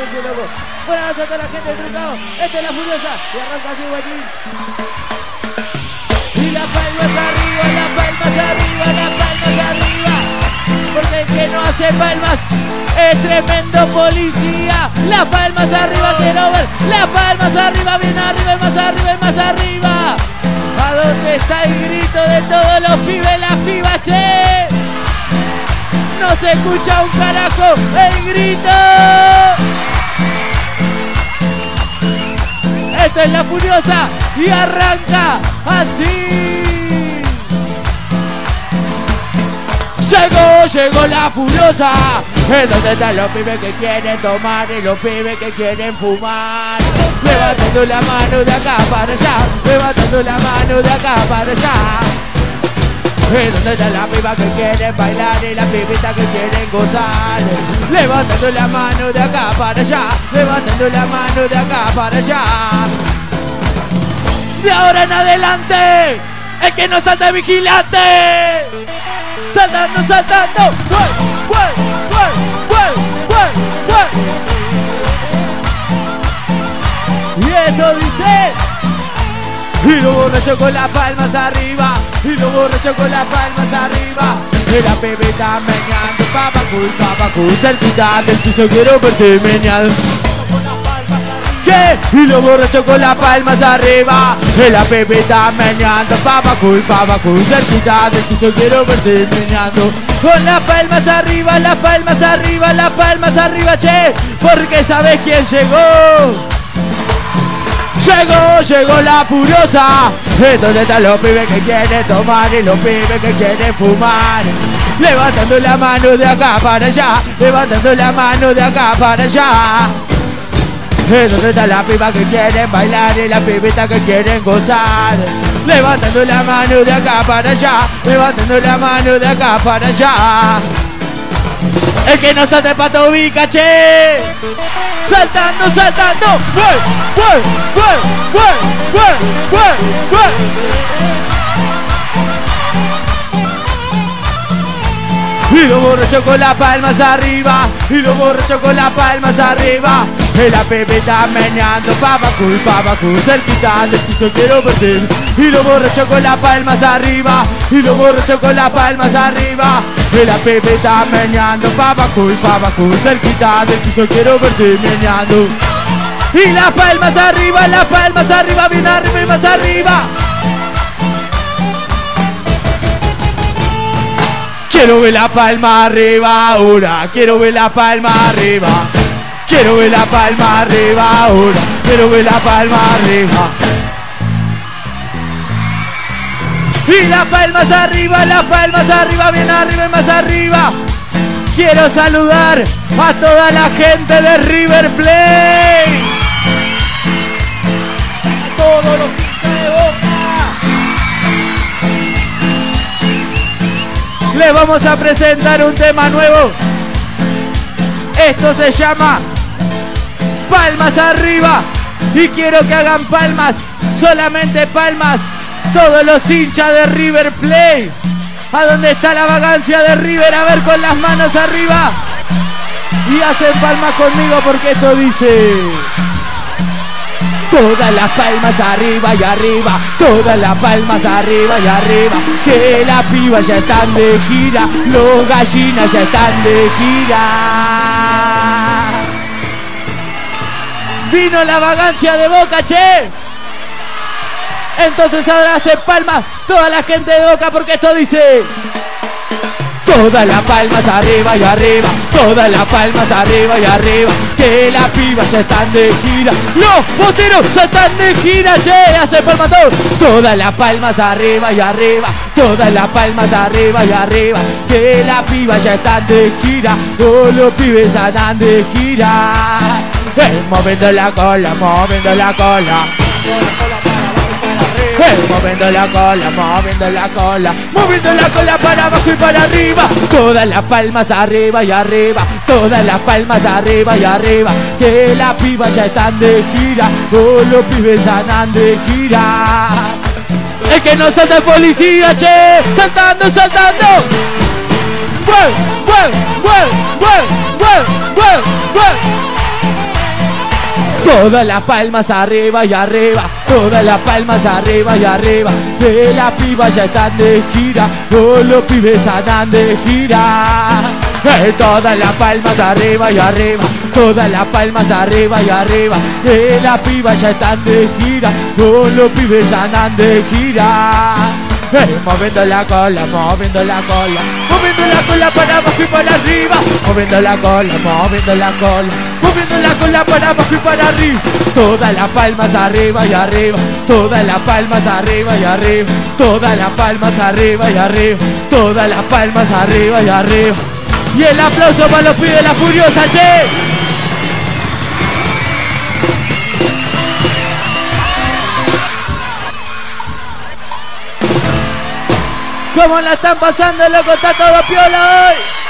silencio, loco. Buenas noches a toda la gente de Trucado. Esta es La Furiosa. Y arranca así, guachín. Y las palmas arriba, las palmas arriba, las palmas arriba. Porque el que no hace palmas es tremendo policía. Las palmas arriba, quiero ver. Las palmas arriba, bien arriba, y más arriba, y más arriba. ¿A dónde está el grito de todos los pibes, las pibas, che? No se escucha un carajo el grito. Esto es La Furiosa y arranca así. Llegó La Furiosa. Es donde están los pibes que quieren tomar y los pibes que quieren fumar. Levantando la mano de acá para allá, levantando la mano de acá para allá. Es donde están las pibas que quieren bailar y las pibitas que quieren gozar. Levantando la mano de acá para allá, levantando la mano de acá para allá. De ahora en adelante, el que no salta es vigilante. Saltando, saltando. Y eso dice. Y los borrachos con las palmas arriba. Y los borrachos con las palmas arriba. Y la pibita meneando. Papacul, cerquita del piso quiero verte meneando. ¿Qué? Y los borrachos con las palmas arriba. Y la pibita meneando. Papacul, cerquita del piso quiero verte meneando. Con las palmas arriba, las palmas arriba, las palmas arriba, che. Porque sabes quién llegó. Llegó La Furiosa. Es donde están los pibes que quieren tomar y los pibes que quieren fumar. Levantando la mano de acá para allá, levantando la mano de acá para allá. Es donde están las pibas que quieren bailar y las pibitas que quieren gozar. Levantando la mano de acá para allá, levantando la mano de acá para allá. El que no salte pato ubica, che. Saltando, saltando. Y los borrachos con las palmas arriba. Y los borrachos con las palmas arriba. Y la pibita meneando. Papacul, cerquita del piso quiero verte. Y los borrachos con las palmas arriba. Y los borrachos con las palmas arriba. Y la pibita meneando. Papacul, cerquita del piso quiero verte meneando. Y las palmas arriba, bien arriba y más arriba. Quiero ver la palma arriba ahora, quiero ver la palma arriba. Quiero ver la palma arriba ahora, quiero ver la palma arriba. Y las palmas arriba, bien arriba y más arriba. Quiero saludar a toda la gente de River Plate. A todos los hinchas de Boca. Les vamos a presentar un tema nuevo. Esto se llama Palmas Arriba. Y quiero que hagan palmas, solamente palmas, todos los hinchas de River Plate. ¿A dónde está la vagancia de River? A ver, con las manos arriba. Y hacen palmas conmigo porque esto dice: todas las palmas arriba y arriba, todas las palmas arriba y arriba. Que las pibas ya están de gira, los gallinas ya están de gira. Vino la vagancia de Boca, che. Entonces ahora hace palmas toda la gente de Boca porque esto dice: todas las palmas arriba y arriba, todas las palmas arriba y arriba. Que las pibas ya están de gira, los boteros ya están de gira, che. Hace palmas todos. Todas las palmas arriba y arriba, todas las palmas arriba y arriba. Que las pibas ya están de gira, todos los pibes andan de gira. Moviendo la cola, moviendo la cola. Moviendo la cola, moviendo la cola, moviendo la cola para abajo y para arriba. Todas las palmas arriba y arriba, todas las palmas arriba y arriba. Que las pibas ya están de gira, todos los pibes andan de gira. El que no salta es policía, che. Saltando, saltando. Todas las palmas arriba y arriba, todas las palmas arriba y arriba. Que las pibas ya están de gira, todos los pibes andan de gira. Todas las palmas arriba y arriba, todas las palmas arriba y arriba. Que las pibas ya están de gira, todos los pibes andan de gira. Moviendo la cola, moviendo la cola, moviendo la cola para abajo y para arriba. Moviendo la cola, moviendo la cola, moviendo la cola para abajo y para arriba. Todas las palmas arriba y arriba, todas las palmas arriba y arriba, todas las palmas arriba y arriba, todas las palmas arriba y arriba. Y el aplauso para los pibes de la Furiosa, che. ¿Cómo la están pasando, loco? Está todo piola hoy.